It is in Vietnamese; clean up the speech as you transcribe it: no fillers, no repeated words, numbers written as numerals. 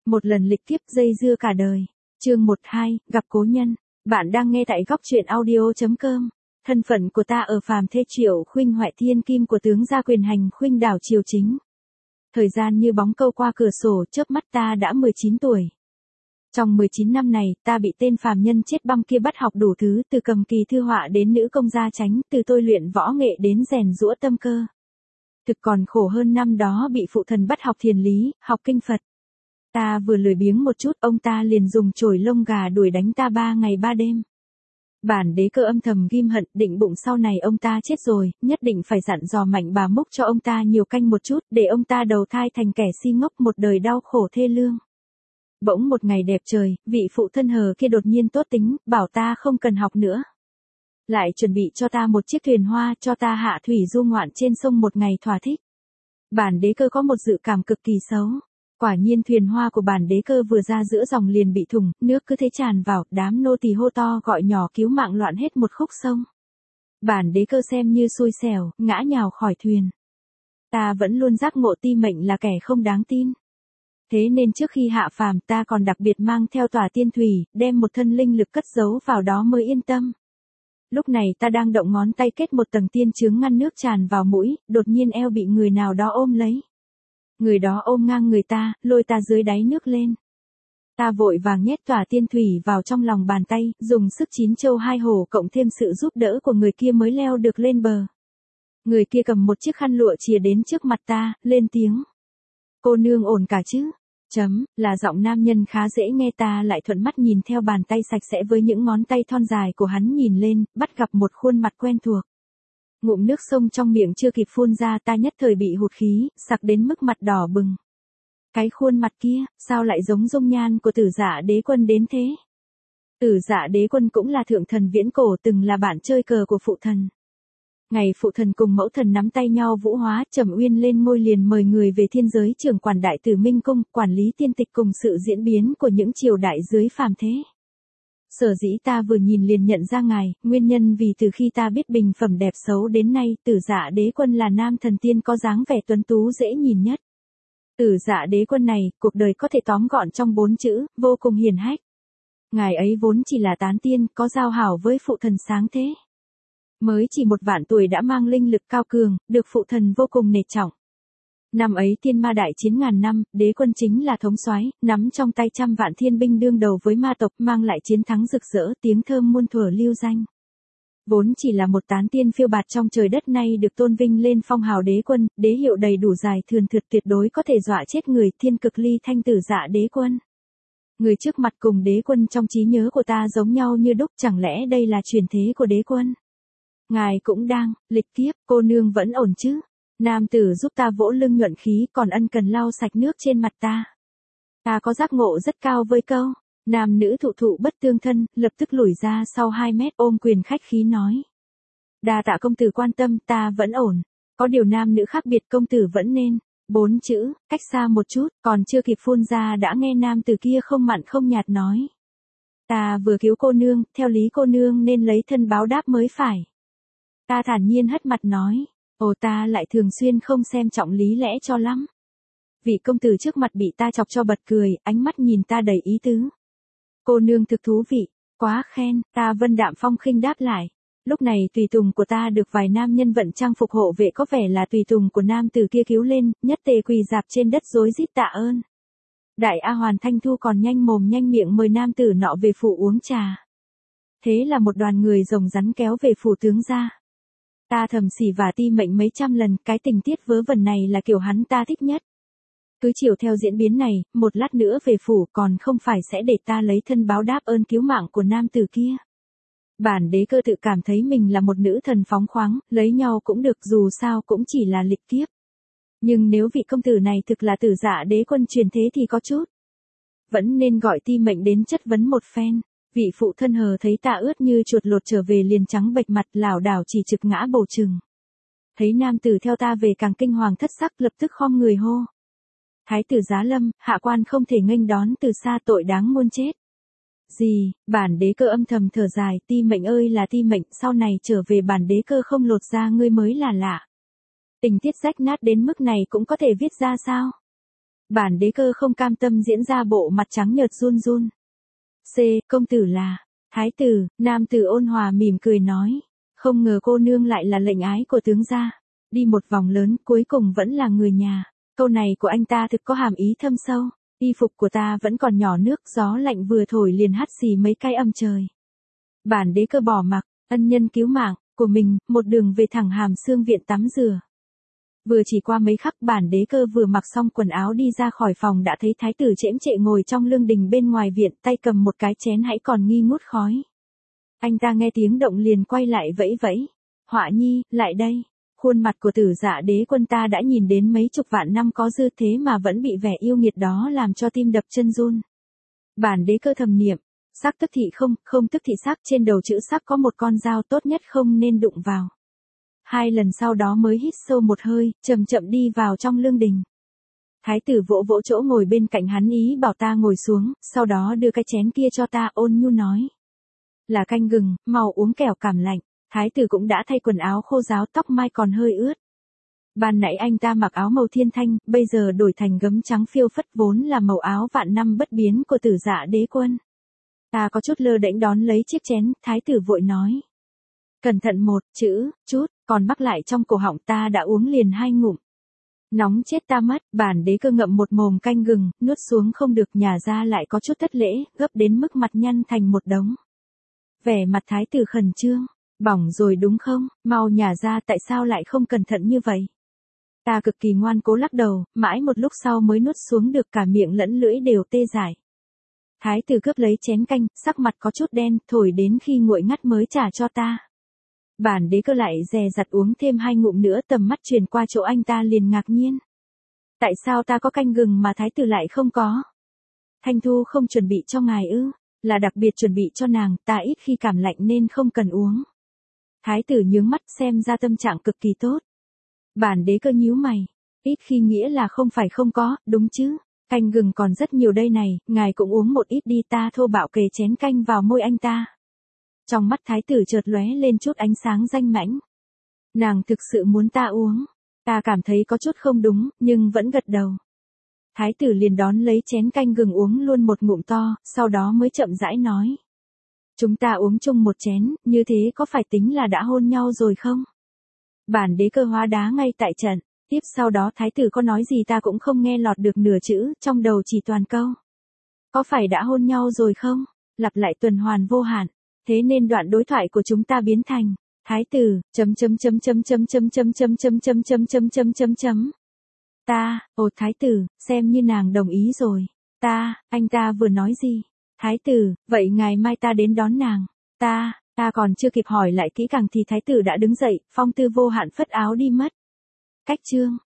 Một lần lịch kiếp dây dưa cả đời. Chương 12, gặp cố nhân. Bạn đang nghe tại góc truyện audio.com. Thân phận của ta ở phàm thế Triệu Khuynh Hoại thiên kim của tướng gia quyền hành Khuynh đảo triều chính. Thời gian như bóng câu qua cửa sổ, chớp mắt ta đã 19 tuổi. Trong 19 năm này, ta bị tên phàm nhân chết băm kia bắt học đủ thứ, từ cầm kỳ thư họa đến nữ công gia chánh, từ tôi luyện võ nghệ đến rèn giũa tâm cơ. Thực còn khổ hơn năm đó bị phụ thần bắt học thiền lý, học kinh Phật. Ta vừa lười biếng một chút, ông ta liền dùng chổi lông gà đuổi đánh ta 3 ngày 3 đêm. Bản Đế Cơ âm thầm ghim hận, định bụng sau này ông ta chết rồi, nhất định phải dặn dò Mạnh Bà Mốc cho ông ta nhiều canh một chút, để ông ta đầu thai thành kẻ si ngốc một đời đau khổ thê lương. Bỗng một ngày đẹp trời, vị phụ thân hờ kia đột nhiên tốt tính, bảo ta không cần học nữa. Lại chuẩn bị cho ta một chiếc thuyền hoa, cho ta hạ thủy du ngoạn trên sông một ngày thỏa thích. Bản Đế Cơ có một dự cảm cực kỳ xấu. Quả nhiên thuyền hoa của Bản Đế Cơ vừa ra giữa dòng liền bị thủng, nước cứ thế tràn vào, đám nô tỳ hô to gọi nhỏ cứu mạng loạn hết một khúc sông. Bản Đế Cơ xem như xui xẻo, ngã nhào khỏi thuyền. Ta vẫn luôn giác ngộ ti mệnh là kẻ không đáng tin. Thế nên trước khi hạ phàm ta còn đặc biệt mang theo tỏa tiên thủy, đem một thân linh lực cất giấu vào đó mới yên tâm. Lúc này ta đang động ngón tay kết một tầng tiên chướng ngăn nước tràn vào mũi, đột nhiên eo bị người nào đó ôm lấy. Người đó ôm ngang người ta, lôi ta dưới đáy nước lên. Ta vội vàng nhét tỏa tiên thủy vào trong lòng bàn tay, dùng sức 9 châu 2 hổ cộng thêm sự giúp đỡ của người kia mới leo được lên bờ. Người kia cầm một chiếc khăn lụa chìa đến trước mặt ta, lên tiếng. Cô nương ổn cả chứ? Là giọng nam nhân khá dễ nghe, ta lại thuận mắt nhìn theo bàn tay sạch sẽ với những ngón tay thon dài của hắn nhìn lên, bắt gặp một khuôn mặt quen thuộc. Ngụm nước sông trong miệng chưa kịp phun ra ta nhất thời bị hụt khí, sặc đến mức mặt đỏ bừng. Cái khuôn mặt kia, sao lại giống dung nhan của Tử Dạ Đế Quân đến thế? Tử Dạ Đế Quân cũng là thượng thần viễn cổ, từng là bạn chơi cờ của phụ thần. Ngày phụ thần cùng mẫu thần nắm tay nhau vũ hóa, Trầm Uyên lên ngôi liền mời người về thiên giới trưởng quản Đại Tử Minh Cung, quản lý tiên tịch cùng sự diễn biến của những triều đại dưới phàm thế. Sở dĩ ta vừa nhìn liền nhận ra ngài, nguyên nhân vì từ khi ta biết bình phẩm đẹp xấu đến nay, Tử Dạ Đế Quân là nam thần tiên có dáng vẻ tuấn tú dễ nhìn nhất. Tử Dạ Đế Quân này, cuộc đời có thể tóm gọn trong 4 chữ, vô cùng hiền hách. Ngài ấy vốn chỉ là tán tiên, có giao hảo với phụ thần sáng thế. Mới chỉ 1 vạn tuổi đã mang linh lực cao cường, được phụ thần vô cùng nể trọng. Năm ấy tiên ma đại chiến ngàn năm, Đế Quân chính là thống soái, nắm trong tay trăm vạn thiên binh đương đầu với ma tộc, mang lại chiến thắng rực rỡ, tiếng thơm muôn thuở lưu danh. Vốn chỉ là một tán tiên phiêu bạt trong trời đất, nay được tôn vinh lên phong hào Đế Quân, đế hiệu đầy đủ dài thườn thượt, tuyệt đối có thể dọa chết người, thiên cực ly thanh Tử Dạ Đế Quân. Người trước mặt cùng Đế Quân trong trí nhớ của ta giống nhau như đúc, chẳng lẽ đây là truyền thế của Đế Quân? Ngài cũng đang, lịch kiếp, cô nương vẫn ổn chứ? Nam tử giúp ta vỗ lưng nhuận khí, còn ân cần lau sạch nước trên mặt ta. Ta có giác ngộ rất cao với câu, nam nữ thụ thụ bất tương thân, lập tức lùi ra sau 2 mét ôm quyền khách khí nói. Đa tạ công tử quan tâm, ta vẫn ổn. Có điều nam nữ khác biệt, công tử vẫn nên. 4 chữ, cách xa một chút, còn chưa kịp phun ra đã nghe nam tử kia không mặn không nhạt nói. Ta vừa cứu cô nương, theo lý cô nương nên lấy thân báo đáp mới phải. Ta thản nhiên hất mặt nói. Ồ, ta lại thường xuyên không xem trọng lý lẽ cho lắm. Vị công tử trước mặt bị ta chọc cho bật cười, ánh mắt nhìn ta đầy ý tứ. Cô nương thực thú vị, quá khen, ta vân đạm phong khinh đáp lại. Lúc này tùy tùng của ta được vài nam nhân vận trang phục hộ vệ, có vẻ là tùy tùng của nam tử kia cứu lên, nhất tề quỳ dạp trên đất rối rít tạ ơn. Đại A Hoàn Thanh Thu còn nhanh mồm nhanh miệng mời nam tử nọ về phủ uống trà. Thế là một đoàn người rồng rắn kéo về phủ tướng gia. Ta thầm xỉ vả ti mệnh mấy trăm lần, cái tình tiết vớ vẩn này là kiểu hắn ta thích nhất. Cứ chiều theo diễn biến này, một lát nữa về phủ còn không phải sẽ để ta lấy thân báo đáp ơn cứu mạng của nam tử kia. Bản Đế Cơ tự cảm thấy mình là một nữ thần phóng khoáng, lấy nhau cũng được, dù sao cũng chỉ là lịch kiếp. Nhưng nếu vị công tử này thực là Tử Dạ Đế Quân truyền thế thì có chút. Vẫn nên gọi ti mệnh đến chất vấn một phen. Vị phụ thân hờ thấy ta ướt như chuột lột trở về liền trắng bệch mặt, lảo đảo chỉ trực ngã bầu chừng. Thấy nam tử theo ta về càng kinh hoàng thất sắc, lập tức khom người hô. Thái tử giá lâm, hạ quan không thể nghênh đón, từ xa tội đáng muôn chết. Gì, Bản Đế Cơ âm thầm thở dài, ti mệnh ơi là ti mệnh, sau này trở về Bản Đế Cơ không lột ra ngươi mới là lạ. Tình tiết rách nát đến mức này cũng có thể viết ra sao? Bản đế cơ không cam tâm diễn ra bộ mặt trắng nhợt run run. C. Công tử là. Thái tử, nam tử ôn hòa mỉm cười nói. Không ngờ cô nương lại là lệnh ái của tướng gia. Đi một vòng lớn cuối cùng vẫn là người nhà. Câu này của anh ta thực có hàm ý thâm sâu. Y phục của ta vẫn còn nhỏ nước, gió lạnh vừa thổi liền hắt xì mấy cái âm trời. Bản đế cơ bỏ mặc, ân nhân cứu mạng của mình, một đường về thẳng Hàm Xương viện tắm rửa. Vừa chỉ qua mấy khắc bản đế cơ vừa mặc xong quần áo đi ra khỏi phòng đã thấy thái tử chễm chệ ngồi trong lương đình bên ngoài viện, tay cầm một cái chén hãy còn nghi ngút khói. Anh ta nghe tiếng động liền quay lại vẫy vẫy. Họa nhi, lại đây. Khuôn mặt của Tử Dạ Đế Quân ta đã nhìn đến mấy chục vạn năm có dư thế mà vẫn bị vẻ yêu nghiệt đó làm cho tim đập chân run. Bản đế cơ thầm niệm, sắc tức thị không, không tức thị sắc, trên đầu chữ sắc có một con dao, tốt nhất không nên đụng vào. 2 lần sau đó mới hít sâu một hơi, chậm chậm đi vào trong lương đình. Thái tử vỗ vỗ chỗ ngồi bên cạnh hắn ý bảo ta ngồi xuống, sau đó đưa cái chén kia cho ta, ôn nhu nói. Là canh gừng, mau uống kẻo cảm lạnh. Thái tử cũng đã thay quần áo khô ráo, tóc mai còn hơi ướt. Ban nãy anh ta mặc áo màu thiên thanh, bây giờ đổi thành gấm trắng phiêu phất, vốn là màu áo vạn năm bất biến của Tử Dạ Đế Quân. Ta có chút lơ đễnh đón lấy chiếc chén, thái tử vội nói. Cẩn thận một chữ, chút, còn mắc lại trong cổ họng, ta đã uống liền 2 ngụm. Nóng chết ta mất, bản đế cơ ngậm một mồm canh gừng, nuốt xuống không được, nhả ra lại có chút thất lễ, gấp đến mức mặt nhăn thành một đống. Vẻ mặt thái tử khẩn trương. Bỏng rồi đúng không, mau nhả ra, tại sao lại không cẩn thận như vậy? Ta cực kỳ ngoan cố lắc đầu, mãi một lúc sau mới nuốt xuống được, cả miệng lẫn lưỡi đều tê dại. Thái tử cướp lấy chén canh, sắc mặt có chút đen, thổi đến khi nguội ngắt mới trả cho ta. Bản đế cơ lại dè dặt uống thêm 2 ngụm nữa, tầm mắt truyền qua chỗ anh ta liền ngạc nhiên. Tại sao ta có canh gừng mà thái tử lại không có? Thanh Thu không chuẩn bị cho ngài ư? Là đặc biệt chuẩn bị cho nàng, ta ít khi cảm lạnh nên không cần uống. Thái tử nhướng mắt, xem ra tâm trạng cực kỳ tốt. Bản đế cơ nhíu mày. Ít khi nghĩa là không phải không có, đúng chứ. Canh gừng còn rất nhiều đây này, ngài cũng uống một ít đi, ta thô bạo kề chén canh vào môi anh ta. Trong mắt thái tử chợt lóe lên chút ánh sáng danh mãnh. Nàng thực sự muốn ta uống. Ta cảm thấy có chút không đúng, nhưng vẫn gật đầu. Thái tử liền đón lấy chén canh gừng uống luôn một ngụm to, sau đó mới chậm rãi nói. Chúng ta uống chung một chén, như thế có phải tính là đã hôn nhau rồi không? Bản đế cơ hóa đá ngay tại trận, tiếp sau đó thái tử có nói gì ta cũng không nghe lọt được nửa chữ, trong đầu chỉ toàn câu. Có phải đã hôn nhau rồi không? Lặp lại tuần hoàn vô hạn, thế nên đoạn đối thoại của chúng ta biến thành, thái tử, Ta, thái tử, xem như nàng đồng ý rồi. Anh ta vừa nói gì? Thái tử, vậy ngày mai ta đến đón nàng. Ta còn chưa kịp hỏi lại kỹ càng thì thái tử đã đứng dậy, phong tư vô hạn phất áo đi mất. Cách chương